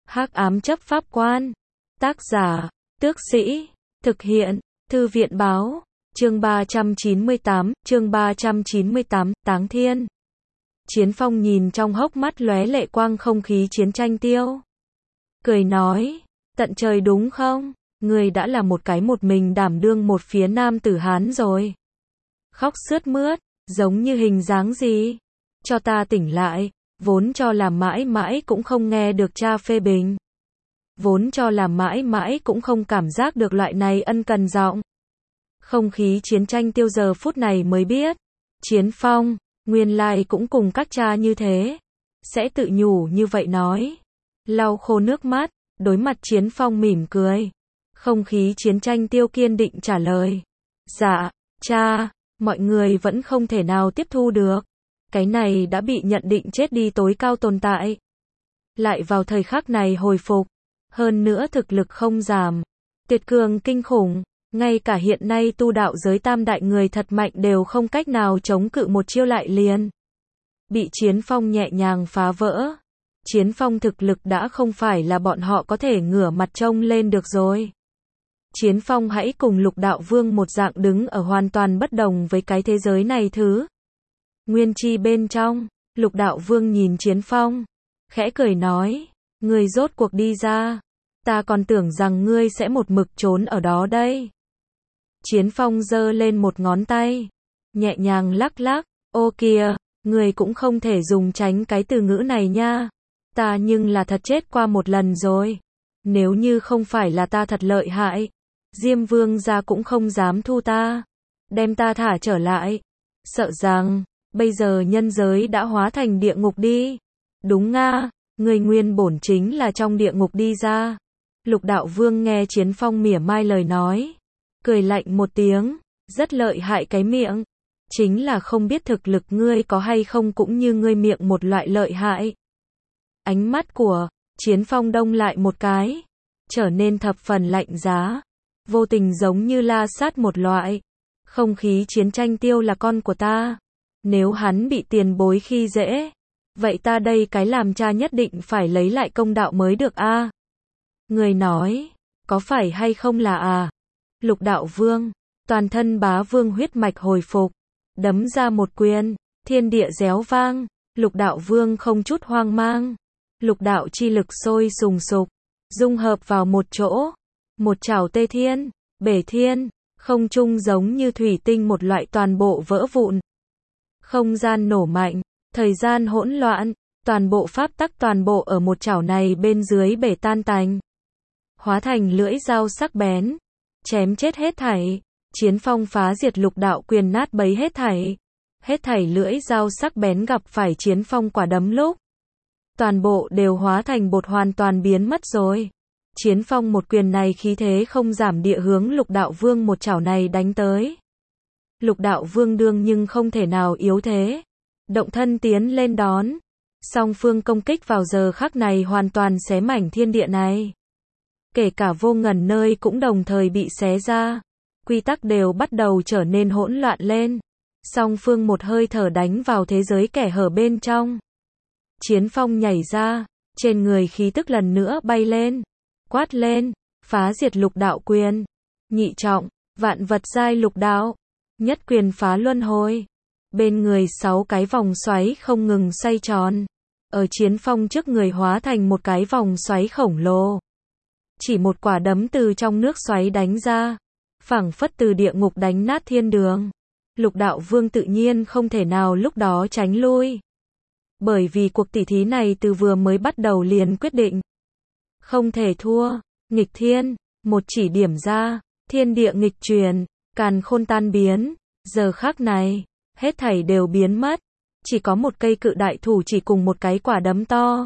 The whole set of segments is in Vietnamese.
Hắc ám chấp pháp quan. Tác giả, Tước Sĩ. Thực hiện, Thư viện báo. Chương 398, Táng Thiên. Chiến Phong nhìn trong hốc mắt lóe lệ quang không khí chiến tranh tiêu. Cười nói, tận trời đúng không? Người đã là một cái một mình đảm đương một phía nam tử Hán rồi. Khóc sướt mướt, giống như hình dáng gì? Cho ta tỉnh lại, vốn cho là mãi mãi cũng không nghe được cha phê bình. Vốn cho là mãi mãi cũng không cảm giác được loại này ân cần giọng. Không khí chiến tranh tiêu giờ phút này mới biết. Chiến Phong, nguyên lai cũng cùng các cha như thế. Sẽ tự nhủ như vậy nói. Lau khô nước mắt, đối mặt Chiến Phong mỉm cười. Không khí chiến tranh tiêu kiên định trả lời. Dạ, cha, mọi người vẫn không thể nào tiếp thu được. Cái này đã bị nhận định chết đi tối cao tồn tại. Lại vào thời khắc này hồi phục. Hơn nữa thực lực không giảm. Tuyệt cường kinh khủng. Ngay cả hiện nay tu đạo giới tam đại người thật mạnh đều không cách nào chống cự một chiêu lại liền. Bị Chiến Phong nhẹ nhàng phá vỡ. Chiến Phong thực lực đã không phải là bọn họ có thể ngửa mặt trông lên được rồi. Chiến Phong hãy cùng Lục Đạo Vương một dạng đứng ở hoàn toàn bất đồng với cái thế giới này thứ. Nguyên chi bên trong, Lục Đạo Vương nhìn Chiến Phong, khẽ cười nói, ngươi rốt cuộc đi ra, ta còn tưởng rằng ngươi sẽ một mực trốn ở đó đây. Chiến Phong giơ lên một ngón tay, nhẹ nhàng lắc lắc, ô kìa, ngươi cũng không thể dùng tránh cái từ ngữ này nha, ta nhưng là thật chết qua một lần rồi, nếu như không phải là ta thật lợi hại, Diêm Vương gia cũng không dám thu ta, đem ta thả trở lại, sợ rằng, bây giờ nhân giới đã hóa thành địa ngục đi. Đúng nga, người nguyên bổn chính là trong địa ngục đi ra. Lục Đạo Vương nghe Chiến Phong mỉa mai lời nói, cười lạnh một tiếng, rất lợi hại cái miệng, chính là không biết thực lực ngươi có hay không cũng như ngươi miệng một loại lợi hại. Ánh mắt của Chiến Phong đông lại một cái, trở nên thập phần lạnh giá, vô tình giống như la sát một loại. Không khí chiến tranh tiêu là con của ta. Nếu hắn bị tiền bối khi dễ, vậy ta đây cái làm cha nhất định phải lấy lại công đạo mới được a. Người nói, có phải hay không là à? Lục Đạo Vương, toàn thân bá vương huyết mạch hồi phục, đấm ra một quyền, thiên địa réo vang, Lục Đạo Vương không chút hoang mang, lục đạo chi lực sôi sùng sục, dung hợp vào một chỗ, một chảo tê thiên, bể thiên, không trung giống như thủy tinh một loại toàn bộ vỡ vụn. Không gian nổ mạnh, thời gian hỗn loạn, toàn bộ pháp tắc toàn bộ ở một chảo này bên dưới bể tan tành. Hóa thành lưỡi dao sắc bén, chém chết hết thảy, Chiến Phong phá diệt lục đạo quyền nát bấy hết thảy. Hết thảy lưỡi dao sắc bén gặp phải Chiến Phong quả đấm lúc. Toàn bộ đều hóa thành bột hoàn toàn biến mất rồi. Chiến Phong một quyền này khí thế không giảm địa hướng Lục Đạo Vương một chảo này đánh tới. Lục Đạo Vương đương nhưng không thể nào yếu thế. Động thân tiến lên đón. Song phương công kích vào giờ khắc này hoàn toàn xé mảnh thiên địa này. Kể cả vô ngần nơi cũng đồng thời bị xé ra. Quy tắc đều bắt đầu trở nên hỗn loạn lên. Song phương một hơi thở đánh vào thế giới kẻ hở bên trong. Chiến Phong nhảy ra, trên người khí tức lần nữa bay lên. Quát lên, phá diệt lục đạo quyền. Nhị trọng, vạn vật giai lục đạo. Nhất quyền phá luân hồi. Bên người 6 cái vòng xoáy không ngừng xoay tròn. Ở Chiến Phong trước người hóa thành một cái vòng xoáy khổng lồ. Chỉ một quả đấm từ trong nước xoáy đánh ra. Phảng phất từ địa ngục đánh nát thiên đường. Lục Đạo Vương tự nhiên không thể nào lúc đó tránh lui. Bởi vì cuộc tỷ thí này từ vừa mới bắt đầu liền quyết định. Không thể thua, nghịch thiên, một chỉ điểm ra, thiên địa nghịch truyền, càn khôn tan biến, giờ khắc này, hết thảy đều biến mất, chỉ có một cây cự đại thủ chỉ cùng một cái quả đấm to.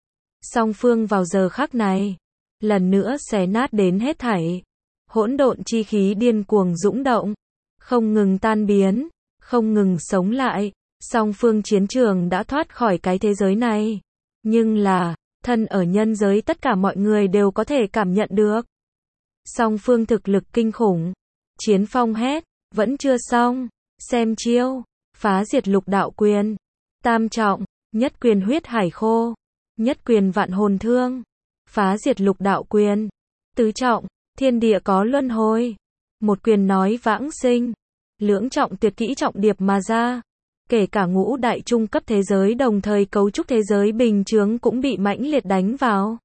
Song phương vào giờ khắc này, lần nữa xé nát đến hết thảy, hỗn độn chi khí điên cuồng dũng động, không ngừng tan biến, không ngừng sống lại, song phương chiến trường đã thoát khỏi cái thế giới này, nhưng là thân ở nhân giới tất cả mọi người đều có thể cảm nhận được. Song phương thực lực kinh khủng. Chiến Phong hét, vẫn chưa xong, xem chiêu, phá diệt lục đạo quyền. Tam trọng, nhất quyền huyết hải khô, nhất quyền vạn hồn thương. phá diệt lục đạo quyền. Tứ trọng, thiên địa có luân hồi. Một quyền nói vãng sinh. Lưỡng trọng tuyệt kỹ trọng điệp mà ra. Kể cả ngũ đại trung cấp thế giới đồng thời cấu trúc thế giới bình chướng cũng bị mãnh liệt đánh vào.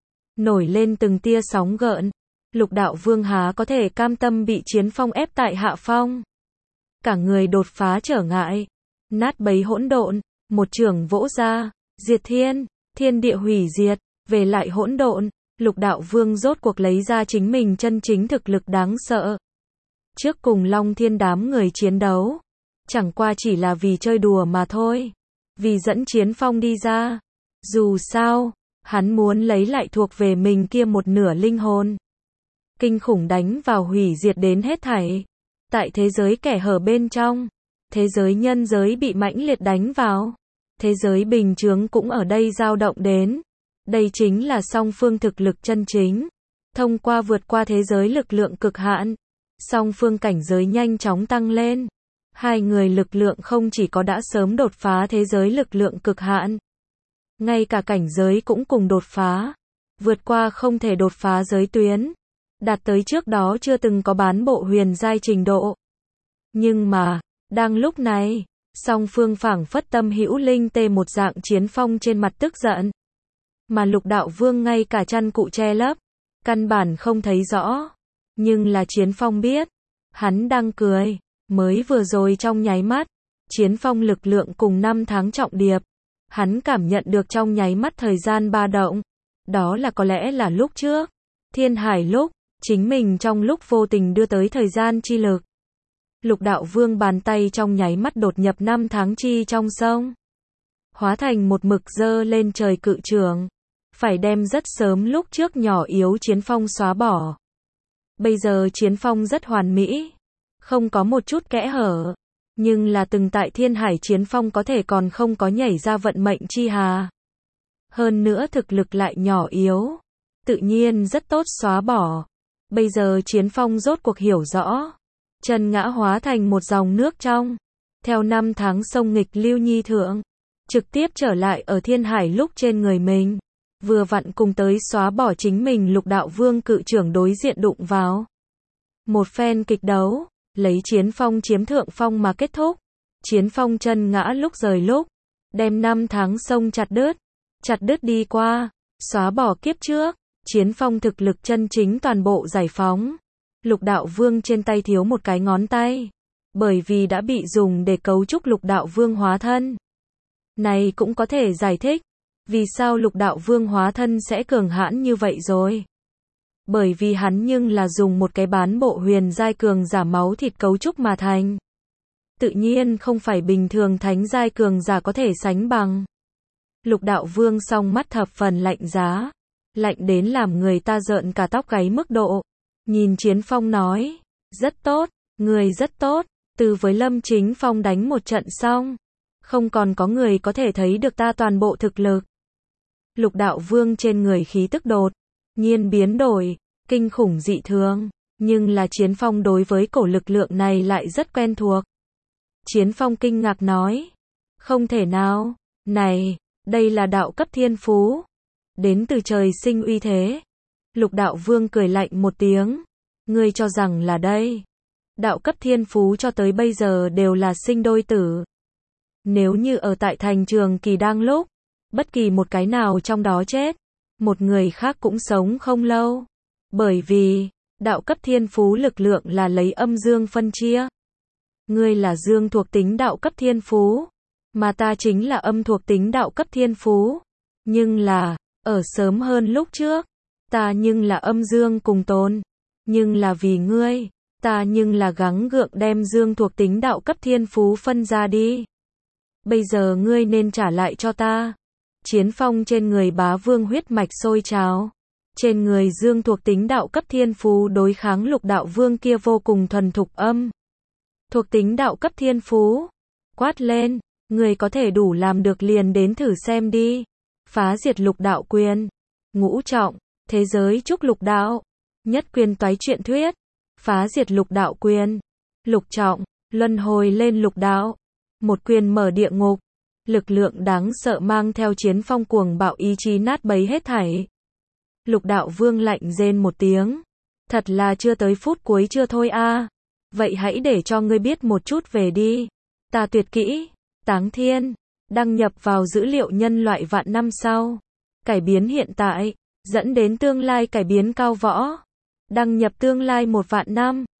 Nổi lên từng tia sóng gợn. Lục đạo vương há có thể cam tâm bị Chiến Phong ép tại hạ phong. Cả người đột phá trở ngại. Nát bấy hỗn độn, một chưởng vỗ ra, diệt thiên, thiên địa hủy diệt, về lại hỗn độn. Lục đạo vương rốt cuộc lấy ra chính mình chân chính thực lực đáng sợ. Trước cùng Long Thiên đám người chiến đấu, chẳng qua chỉ là vì chơi đùa mà thôi. Vì dẫn Chiến Phong đi ra. Dù sao, hắn muốn lấy lại thuộc về mình kia một nửa linh hồn. Kinh khủng đánh vào hủy diệt đến hết thảy. Tại thế giới kẻ hở bên trong, thế giới nhân giới bị mãnh liệt đánh vào. Thế giới bình chướng cũng ở đây dao động đến. Đây chính là song phương thực lực chân chính. Thông qua vượt qua thế giới lực lượng cực hạn, song phương cảnh giới nhanh chóng tăng lên. Hai người lực lượng không chỉ có đã sớm đột phá thế giới lực lượng cực hạn, ngay cả cảnh giới cũng cùng đột phá. Vượt qua không thể đột phá giới tuyến, đạt tới trước đó chưa từng có bán bộ huyền giai trình độ. Nhưng mà, đang lúc này, song phương phảng phất tâm hữu linh tê một dạng. Chiến Phong trên mặt tức giận. Mà lục đạo vương ngay cả chăn cụ che lấp, căn bản không thấy rõ. Nhưng là Chiến Phong biết, hắn đang cười. Mới vừa rồi trong nháy mắt, Chiến Phong lực lượng cùng 5 tháng trọng điệp. Hắn cảm nhận được trong nháy mắt thời gian ba động. Đó là có lẽ là lúc trước, Thiên Hải lúc, chính mình trong lúc vô tình đưa tới thời gian chi lực. Lục đạo vương bàn tay trong nháy mắt đột nhập 5 tháng chi trong sông. Hóa thành một mực dơ lên trời cự trường. Phải đem rất sớm lúc trước nhỏ yếu Chiến Phong xóa bỏ. Bây giờ Chiến Phong rất hoàn mỹ. Không có một chút kẽ hở. Nhưng là từng tại Thiên Hải Chiến Phong có thể còn không có nhảy ra vận mệnh chi hà. Hơn nữa thực lực lại nhỏ yếu. Tự nhiên rất tốt xóa bỏ. Bây giờ Chiến Phong rốt cuộc hiểu rõ. Chân ngã hóa thành một dòng nước trong. Theo 5 tháng sông nghịch lưu nhi thượng. Trực tiếp trở lại ở Thiên Hải lúc trên người mình. Vừa vặn cùng tới xóa bỏ chính mình lục đạo vương cự trưởng đối diện đụng vào. Một phen kịch đấu. Lấy Chiến Phong chiếm thượng phong mà kết thúc. Chiến Phong chân ngã lúc rời lúc. Đem 5 tháng sông chặt đứt. Chặt đứt đi qua. Xóa bỏ kiếp trước. Chiến Phong thực lực chân chính toàn bộ giải phóng. Lục đạo vương trên tay thiếu một cái ngón tay. Bởi vì đã bị dùng để cấu trúc lục đạo vương hóa thân. Này cũng có thể giải thích. Vì sao lục đạo vương hóa thân sẽ cường hãn như vậy rồi. Bởi vì hắn nhưng là dùng một cái bán bộ huyền giai cường giả máu thịt cấu trúc mà thành. Tự nhiên không phải bình thường thánh giai cường giả có thể sánh bằng. Lục đạo vương song mắt thập phần lạnh giá. Lạnh đến làm người ta rợn cả tóc gáy mức độ. Nhìn Chiến Phong nói. Rất tốt, người rất tốt. Từ với Lâm Chính Phong đánh một trận xong. Không còn có người có thể thấy được ta toàn bộ thực lực. Lục đạo vương trên người khí tức đột nhiên biến đổi, kinh khủng dị thường. Nhưng là Chiến Phong đối với cổ lực lượng này lại rất quen thuộc. Chiến Phong kinh ngạc nói. Không thể nào, này, đây là đạo cấp thiên phú. Đến từ trời sinh uy thế. Lục đạo vương cười lạnh một tiếng. Ngươi cho rằng là đây. Đạo cấp thiên phú cho tới bây giờ đều là sinh đôi tử. Nếu như ở tại thành Trường Kỳ đang lúc, bất kỳ một cái nào trong đó chết, một người khác cũng sống không lâu. Bởi vì, đạo cấp thiên phú lực lượng là lấy âm dương phân chia. Ngươi là dương thuộc tính đạo cấp thiên phú, mà ta chính là âm thuộc tính đạo cấp thiên phú. Nhưng là, ở sớm hơn lúc trước, ta nhưng là âm dương cùng tồn. Nhưng là vì ngươi, ta nhưng là gắng gượng đem dương thuộc tính đạo cấp thiên phú phân ra đi. Bây giờ ngươi nên trả lại cho ta. Chiến Phong trên người bá vương huyết mạch sôi trào. Trên người dương thuộc tính đạo cấp thiên phú đối kháng lục đạo vương kia vô cùng thuần thục âm thuộc tính đạo cấp thiên phú. Quát lên, người có thể đủ làm được liền đến thử xem đi. Phá diệt lục đạo quyền. Ngũ trọng, thế giới trúc lục đạo. Nhất quyền toái truyện thuyết. Phá diệt lục đạo quyền. Lục trọng, luân hồi lên lục đạo. Một quyền mở địa ngục. Lực lượng đáng sợ mang theo Chiến Phong cuồng bạo ý chí nát bấy hết thảy. Lục đạo vương lạnh rên một tiếng. Thật là chưa tới phút cuối chưa thôi a. Vậy hãy để cho ngươi biết một chút về đi. Ta tuyệt kỹ, Táng Thiên, đăng nhập vào dữ liệu nhân loại vạn năm sau. Cải biến hiện tại, dẫn đến tương lai cải biến cao võ. Đăng nhập tương lai 1 vạn năm.